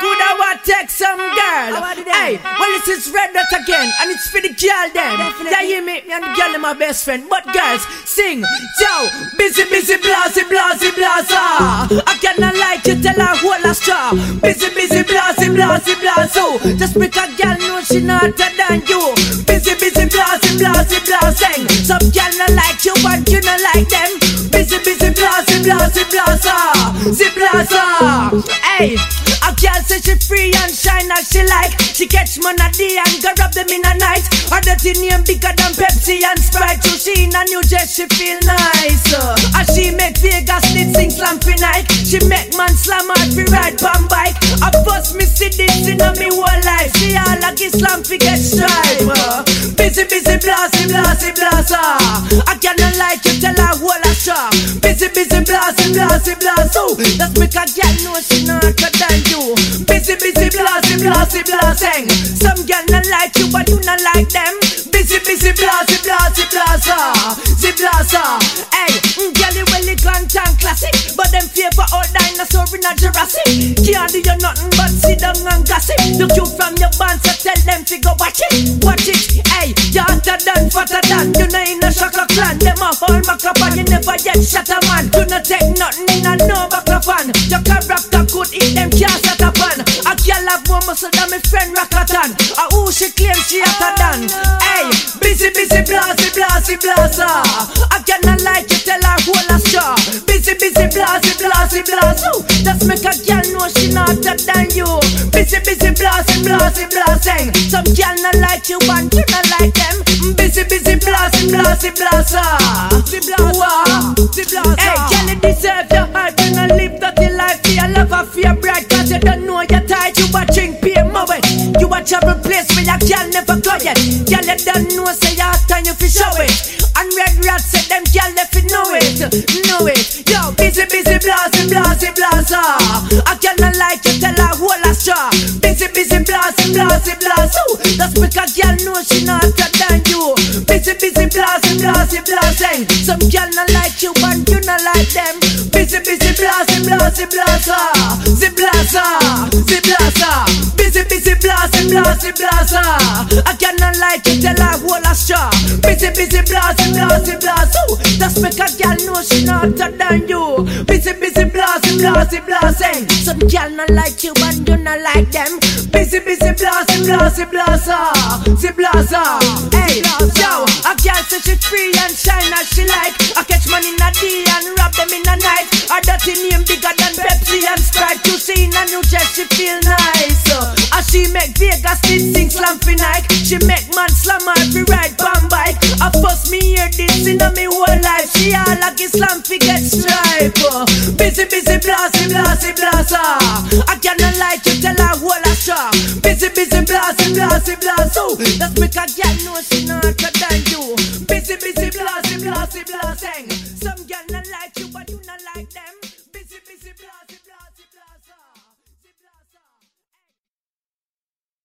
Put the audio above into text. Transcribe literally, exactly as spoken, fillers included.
coulda want take some girl. Hey, well this is Red Dot again, and it's for the girl then. Yeah, you me and the girl is my best friend. But girls, sing, yo, busy, busy, blasey, blasey, blaza. I cannot like you, tell her whole a straw. Busy, busy, blasey, blasey, blazo. Just make a girl know she not hotter than you. Busy, busy, blasey, blasey, blasing. Some girl not like you, but you not like them. Busy, busy, blasey, blasey, blaza. Zip blaza. Hey, a girl say she free and shine as she like. She catch man a day and go rub them in a night. Her dirty name bigger than Pepsi and Sprite. So she in a New Jersey, she feel nice. uh. As she make Vegas need sing slam for night. She make man slam hard for ride pan bike. I first me see this in a me whole life. She all like Islam fi get stripe. uh. Busy, busy, blasey, blasey, blaza. I cannot like you, tell her whole a straw. Busy, busy, blasey, blasey, blazo. That's make a girl know she not hotter than you. Busy, busy, blasey, blasey, blasing. Some girl not like you, but you not like them. Busy, busy, blasey, blasey, blaza. Zip blaza. Hey, girl you well elegant and classic, but them favor all dinosaur in a Jurassic. Can't do you nothing but sit down and gossip. Look you from your band, so tell them to go watch it, watch it. Hey, you're hotter than, fatter than. You know in a shocker clan, them a whole macrapan. You never yet shut a man. Do not take nothing in a no macrapan. Your character could eat them can't set a pan. A girl have more muscle than my friend Rakatan. A who she claim she hotter than. Hey, busy, busy, blasey, blasey, blaza. I cannot like you, tell her whole a straw. Busy, busy, blasey, blasey, blazo. That's make a girl know she not hotter than you. Busy, busy, blasey, blasey, blasing. Some girl not like you and you not like them. Busy, busy, blasey, blasey, blaza. Wow. Hey, girl you deserve your hype. You not live dirty life. You love her for your bride, cause you don't know you're tight. You a drink beer, mow it. You a travel place where your girl never go yet. Girl you don't know, say you have time you fi show it. And Red Rat said them girl they fi know it, know it. Yo, busy, busy, blasey, blasey, blaza. I cannot like you, tell her whole a straw. Busy, busy, blasey, blasey, blazo. That's because girl know she not hotter than you. Busy, busy, blasey, blasey, blasing. Some girl not like you and you not like them. Busy, busy, blasey, blasey, blaza. Zip blaza, zip blaza. Busy, busy, blasey, blasey, blaza. I cannot like you, tell her whole a straw. Busy, busy, blasey, blasey, blazo. That's because girl know she not hotter than you. Busy, busy, blasey, blasey, blasing. Some girl not like you and you not like them. Busy, busy, blasey, blasey, blaza. Zip blaza. Hey, yo, a girl say she free and shine as she like. I catch man in a day and rob them in a night. Her dirty name bigger than Pepsi and Sprite. You see in a New Jersey, she feel nice. uh. As she make Vegas did sing slam for night. She make man slam her fi ride pan bike. I first me hear this in a me whole life. She all like Islam fi get stripe. uh. Busy, busy, blasey, blasey, blaza. I cannot like you, tell her whole a straw. Busy, busy, blasey, blasey, blazo. That's make a girl know she not hotter than you. Busy, busy, blasey, blasey, blasing. Some girl not like you, but you not like